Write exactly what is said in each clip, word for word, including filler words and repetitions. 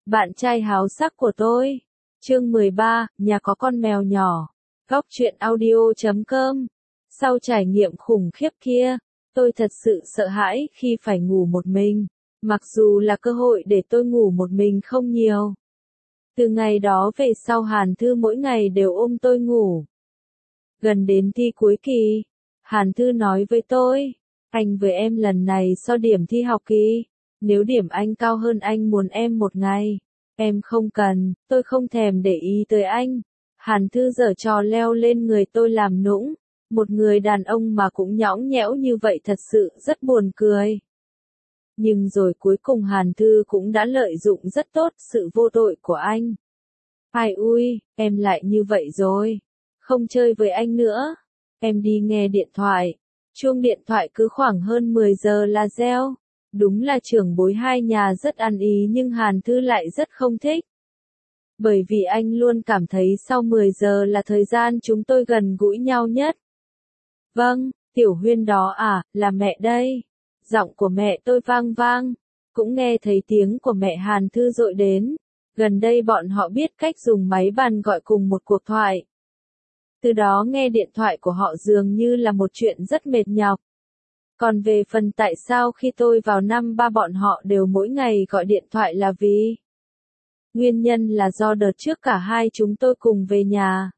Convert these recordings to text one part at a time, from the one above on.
Bạn trai háo sắc của tôi. Chương mười ba, nhà có con mèo nhỏ. Góc truyện audio chấm com. Sau trải nghiệm khủng khiếp kia, tôi thật sự sợ hãi khi phải ngủ một mình, mặc dù là cơ hội để tôi ngủ một mình không nhiều. Từ ngày đó về sau Hàn Thư mỗi ngày đều ôm tôi ngủ. Gần đến thi cuối kỳ, Hàn Thư nói với tôi, anh với em lần này so điểm thi học kỳ, nếu điểm anh cao hơn anh muốn em một ngày. Em không cần, tôi không thèm để ý tới anh. Hàn Thư giở trò leo lên người tôi làm nũng. Một người đàn ông mà cũng nhõng nhẽo như vậy thật sự rất buồn cười. Nhưng rồi cuối cùng Hàn Thư cũng đã lợi dụng rất tốt sự vô tội của anh. Ai ui, em lại như vậy rồi. Không chơi với anh nữa. Em đi nghe điện thoại. Chuông điện thoại cứ khoảng hơn mười giờ là reo. Đúng là trưởng bối hai nhà rất ăn ý nhưng Hàn Thư lại rất không thích. Bởi vì anh luôn cảm thấy sau mười giờ là thời gian chúng tôi gần gũi nhau nhất. Vâng, Tiểu Huyên đó à, là mẹ đây. Giọng của mẹ tôi vang vang. Cũng nghe thấy tiếng của mẹ Hàn Thư dội đến. Gần đây bọn họ biết cách dùng máy bàn gọi cùng một cuộc thoại. Từ đó nghe điện thoại của họ dường như là một chuyện rất mệt nhọc. Còn về phần tại sao khi tôi vào năm ba bọn họ đều mỗi ngày gọi điện thoại là vì nguyên nhân là do đợt trước cả hai chúng tôi cùng về nhà.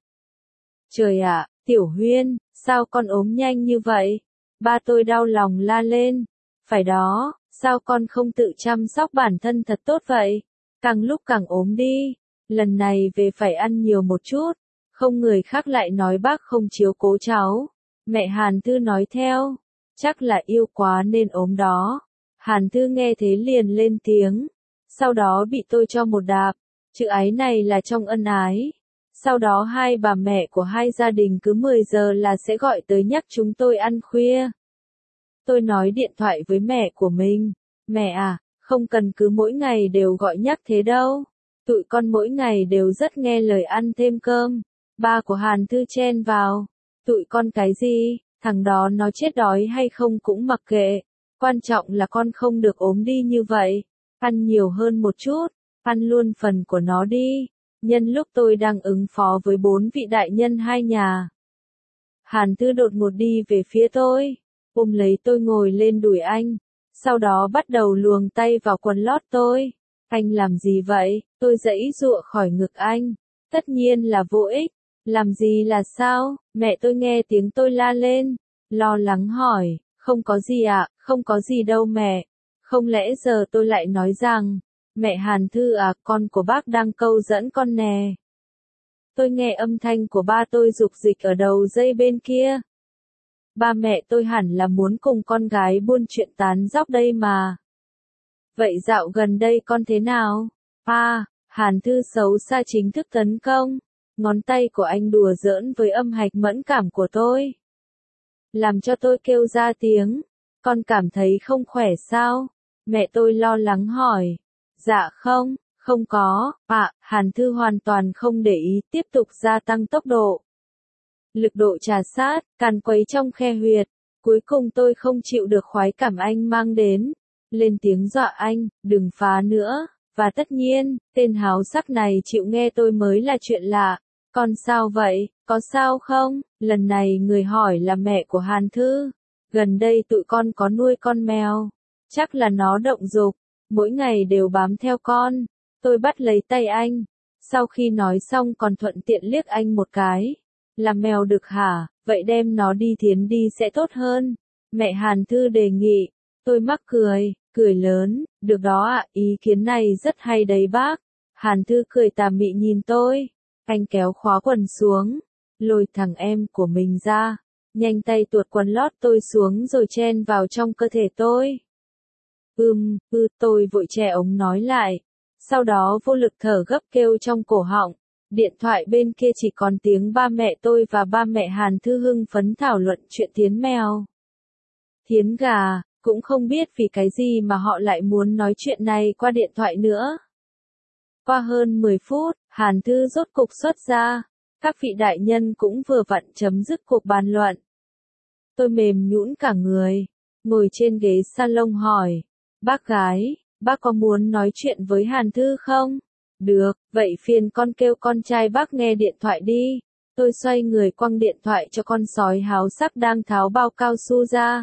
Trời ạ, Tiểu Huyên, sao con ốm nhanh như vậy? Ba tôi đau lòng la lên. Phải đó, sao con không tự chăm sóc bản thân thật tốt vậy? Càng lúc càng ốm đi. Lần này về phải ăn nhiều một chút. Không người khác lại nói bác không chiếu cố cháu. Mẹ Hàn Thư nói theo. Chắc là yêu quá nên ốm đó. Hàn Thư nghe thế liền lên tiếng. Sau đó bị tôi cho một đạp. Chữ ái này là trong ân ái. Sau đó hai bà mẹ của hai gia đình cứ mười giờ là sẽ gọi tới nhắc chúng tôi ăn khuya. Tôi nói điện thoại với mẹ của mình. Mẹ à, không cần cứ mỗi ngày đều gọi nhắc thế đâu. Tụi con mỗi ngày đều rất nghe lời ăn thêm cơm. Ba của Hàn Thư chen vào. Tụi con cái gì? Thằng đó nó chết đói hay không cũng mặc kệ. Quan trọng là con không được ốm đi như vậy. Ăn nhiều hơn một chút. Ăn luôn phần của nó đi. Nhân lúc tôi đang ứng phó với bốn vị đại nhân hai nhà. Hàn Thư đột ngột đi về phía tôi. Ôm lấy tôi ngồi lên đùi anh. Sau đó bắt đầu luồng tay vào quần lót tôi. Anh làm gì vậy? Tôi giãy giụa khỏi ngực anh. Tất nhiên là vô ích. Làm gì là sao? Mẹ tôi nghe tiếng tôi la lên. Lo lắng hỏi. Không có gì ạ, à, không có gì đâu mẹ. Không lẽ giờ tôi lại nói rằng. Mẹ Hàn Thư à, con của bác đang câu dẫn con nè. Tôi nghe âm thanh của ba tôi rục rịch ở đầu dây bên kia. Ba mẹ tôi hẳn là muốn cùng con gái buôn chuyện tán dóc đây mà. Vậy dạo gần đây con thế nào? À, Hàn Thư xấu xa chính thức tấn công. Ngón tay của anh đùa giỡn với âm hạch mẫn cảm của tôi. Làm cho tôi kêu ra tiếng. Con cảm thấy không khỏe sao? Mẹ tôi lo lắng hỏi. Dạ không, không có. À, Hàn Thư hoàn toàn không để ý, tiếp tục gia tăng tốc độ. Lực độ trà sát, càn quấy trong khe huyệt. Cuối cùng tôi không chịu được khoái cảm anh mang đến. Lên tiếng dọa anh, đừng phá nữa. Và tất nhiên, tên háo sắc này chịu nghe tôi mới là chuyện lạ. Con sao vậy, có sao không? Lần này người hỏi là mẹ của Hàn Thư. Gần đây tụi con có nuôi con mèo. Chắc là nó động dục. Mỗi ngày đều bám theo con. Tôi bắt lấy tay anh. Sau khi nói xong còn thuận tiện liếc anh một cái. Làm mèo được hả? Vậy đem nó đi thiến đi sẽ tốt hơn. Mẹ Hàn Thư đề nghị. Tôi mắc cười, cười lớn. Được đó ạ, ý kiến này rất hay đấy bác. Hàn Thư cười tà mị nhìn tôi. Anh kéo khóa quần xuống. Lôi thằng em của mình ra. Nhanh tay tuột quần lót tôi xuống rồi chen vào trong cơ thể tôi. Ừm, ư, tôi vội che ống nói lại. Sau đó vô lực thở gấp kêu trong cổ họng. Điện thoại bên kia chỉ còn tiếng ba mẹ tôi và ba mẹ Hàn Thư hưng phấn thảo luận chuyện thiến mèo. Thiến gà, cũng không biết vì cái gì mà họ lại muốn nói chuyện này qua điện thoại nữa. Qua hơn mười phút, Hàn Thư rốt cục xuất ra. Các vị đại nhân cũng vừa vặn chấm dứt cuộc bàn luận. Tôi mềm nhũn cả người. Ngồi trên ghế salon hỏi. Bác gái, Bác có muốn nói chuyện với Hàn Thư không? Được, vậy phiền con kêu con trai bác nghe điện thoại đi. Tôi xoay người quăng điện thoại cho con sói háo sắc đang tháo bao cao su ra.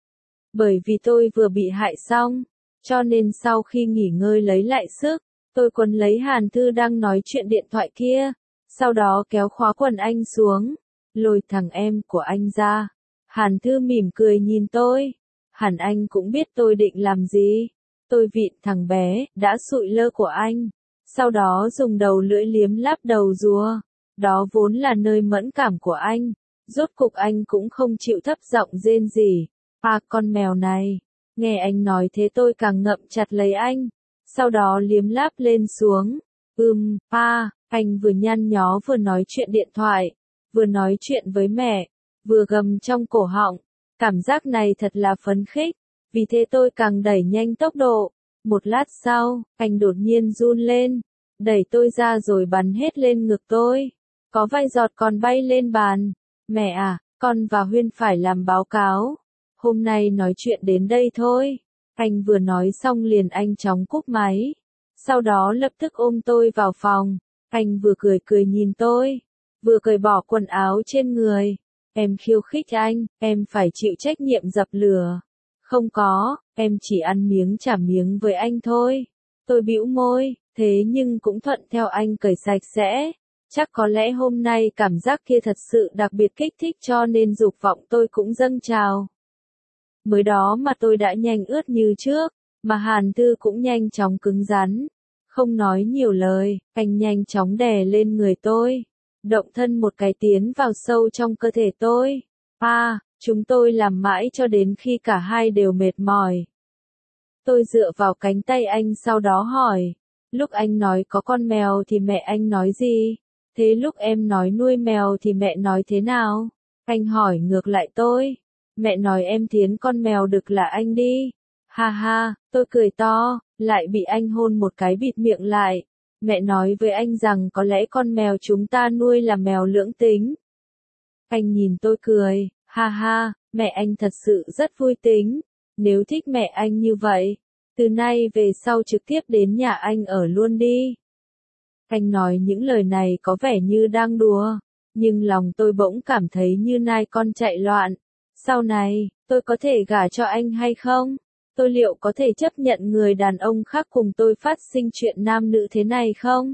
Bởi vì tôi vừa bị hại xong, cho nên sau khi nghỉ ngơi lấy lại sức, tôi quấn lấy Hàn Thư đang nói chuyện điện thoại kia, sau đó kéo khóa quần anh xuống, lôi thằng em của anh ra. Hàn Thư mỉm cười nhìn tôi. Hẳn anh cũng biết tôi định làm gì. Tôi vịn thằng bé, đã sụi lơ của anh. Sau đó dùng đầu lưỡi liếm láp đầu rùa. Đó vốn là nơi mẫn cảm của anh. Rốt cục anh cũng không chịu thấp giọng rên rỉ. À con mèo này. Nghe anh nói thế tôi càng ngậm chặt lấy anh. Sau đó liếm láp lên xuống. Ừm, pa, anh vừa nhăn nhó vừa nói chuyện điện thoại. Vừa nói chuyện với mẹ. Vừa gầm trong cổ họng. Cảm giác này thật là phấn khích. Vì thế tôi càng đẩy nhanh tốc độ. Một lát sau, anh đột nhiên run lên. Đẩy tôi ra rồi bắn hết lên ngực tôi. Có vài giọt còn bay lên bàn. Mẹ à, con và Huyên phải làm báo cáo. Hôm nay nói chuyện đến đây thôi. Anh vừa nói xong liền anh chóng cúp máy. Sau đó lập tức ôm tôi vào phòng. Anh vừa cười cười nhìn tôi. Vừa cởi bỏ quần áo trên người. Em khiêu khích anh, em phải chịu trách nhiệm dập lửa. Không có, em chỉ ăn miếng trả miếng với anh thôi. Tôi bĩu môi, thế nhưng cũng thuận theo anh cởi sạch sẽ. Chắc có lẽ hôm nay cảm giác kia thật sự đặc biệt kích thích cho nên dục vọng tôi cũng dâng trào. Mới đó mà tôi đã nhanh ướt như trước, mà Hàn Thư cũng nhanh chóng cứng rắn. Không nói nhiều lời, anh nhanh chóng đè lên người tôi. Động thân một cái tiến vào sâu trong cơ thể tôi. À, chúng tôi làm mãi cho đến khi cả hai đều mệt mỏi. Tôi dựa vào cánh tay anh sau đó hỏi. Lúc anh nói có con mèo thì mẹ anh nói gì? Thế lúc em nói nuôi mèo thì mẹ nói thế nào? Anh hỏi ngược lại tôi. Mẹ nói em thiến con mèo đực là anh đi. Ha ha, tôi cười to, lại bị anh hôn một cái bịt miệng lại. Mẹ nói với anh rằng có lẽ con mèo chúng ta nuôi là mèo lưỡng tính. Anh nhìn tôi cười, ha ha, mẹ anh thật sự rất vui tính. Nếu thích mẹ anh như vậy, từ nay về sau trực tiếp đến nhà anh ở luôn đi. Anh nói những lời này có vẻ như đang đùa, nhưng lòng tôi bỗng cảm thấy như nai con chạy loạn. Sau này, tôi có thể gả cho anh hay không? Tôi liệu có thể chấp nhận người đàn ông khác cùng tôi phát sinh chuyện nam nữ thế này không?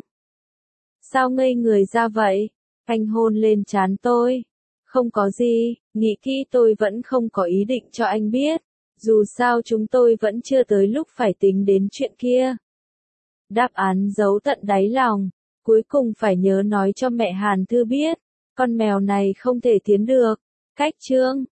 Sao ngây người ra vậy? Anh hôn lên trán tôi. Không có gì, nghĩ kỹ tôi vẫn không có ý định cho anh biết. Dù sao chúng tôi vẫn chưa tới lúc phải tính đến chuyện kia. Đáp án giấu tận đáy lòng. Cuối cùng phải nhớ nói cho mẹ Hàn Thư biết. Con mèo này không thể tiến được. Cách chương